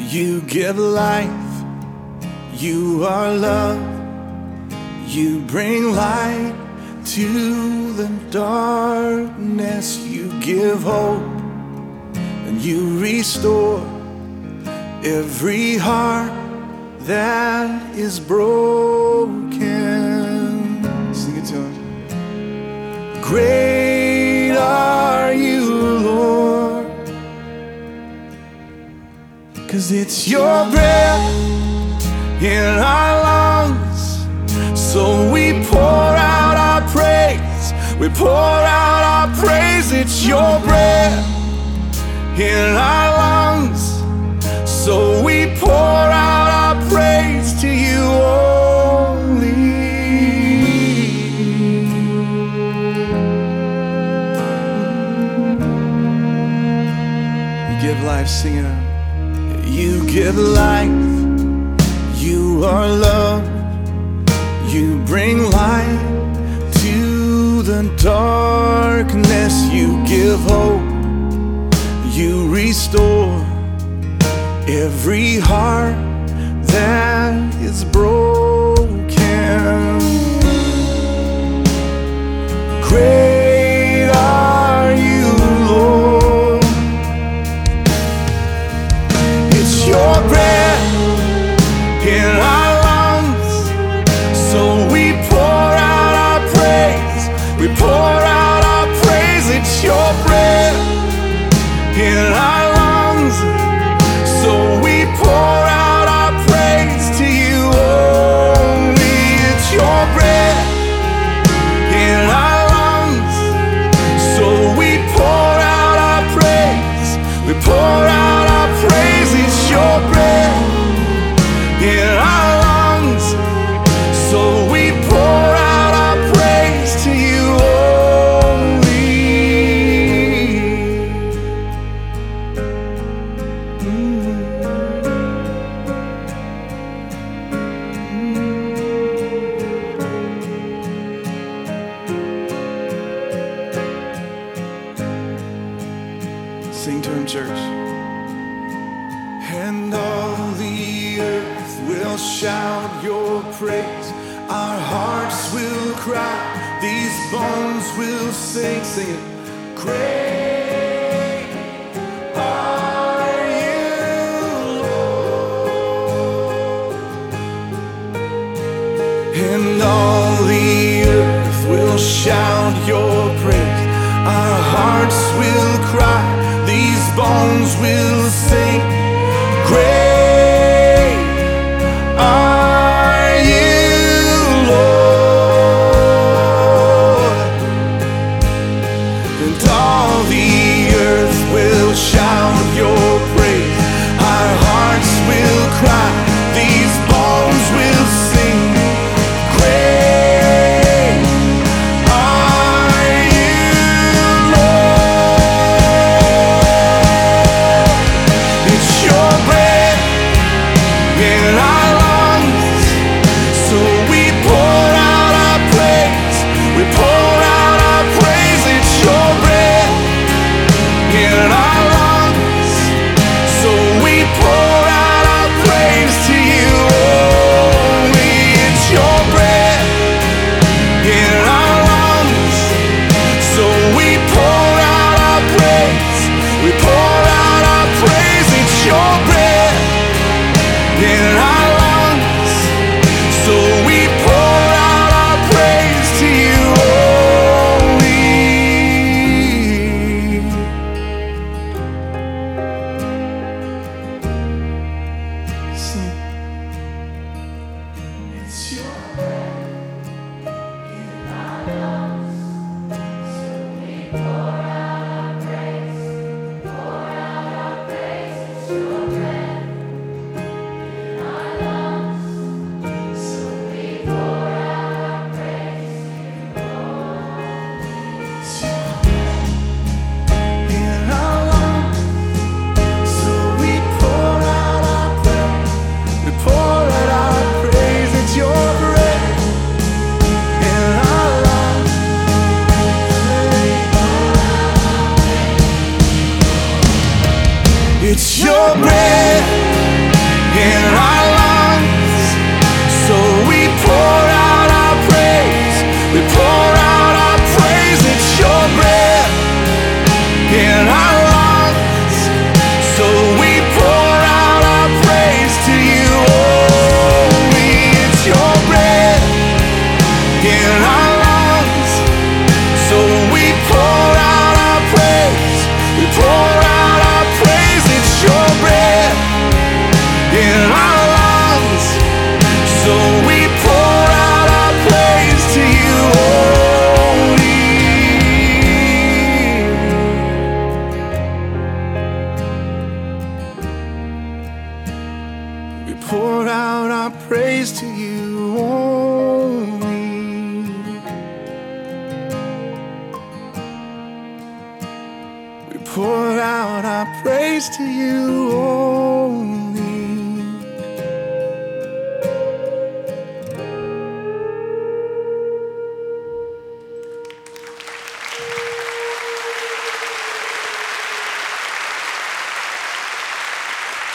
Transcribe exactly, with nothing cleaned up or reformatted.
You give life, you are love, you bring light to the darkness, you give hope and you restore every heart that is broken. Sing it to him. Great are you, Lord, 'cause it's your breath in our lungs, so we pour out our praise, we pour out our praise. It's your breath in our lungs, so we pour out our praise to you only. You give life, sing it out. You give life, you are love, you bring light to the darkness, you give hope, you restore every heart that is broken. Great are you, Lord. It's your breath in our lungs, so we pour out our praise, we pour out our praise. It's your breath in our lungs, so we pour out our praise to you only. It's your breath in our lungs, so we pour out our praise, we pour out our praise. It's your breath in our lungs, so we pour out our praise to you only. Mm. Sing to him, church. And all the earth will shout your praise, our hearts will cry, these bones will sing. Sing it. Great are you, Lord. And all the earth will shout your praise, our hearts will cry, these bones will sing. Great are you, Lord. And all the earth will shout your praise, our hearts will cry, these bones will sing. Great are you, Lord. It's your breath in our lungs, so we pour out our praise, we pour out our praise. It's your breath in our lungs, so we pour out our praise to you only. It's your breath in our lungs, so we pour out our praise, we pour out our praise. It's your breath in our lungs, so we pour out our praise to you only. Sing. It's your breath in our lungs, so we pour out our praise, pour out our praise. It's your breath in our lungs, so we pour out our praise to you only. It's your breath in our lungs, so we pour out our praise, we pour out our praise. It's your breath in our lungs. It's your breath in our lungs. So we pour out our praise, we pour out our praise. It's your breath in our lungs. So we pour out our praise to you only. It's your breath in our lungs. So we pour out our praise, we pour out our praise. It's your breath in our lungs. So we pour out our praise to you only. We pour out our praise to you only. We pour out our praise to you only.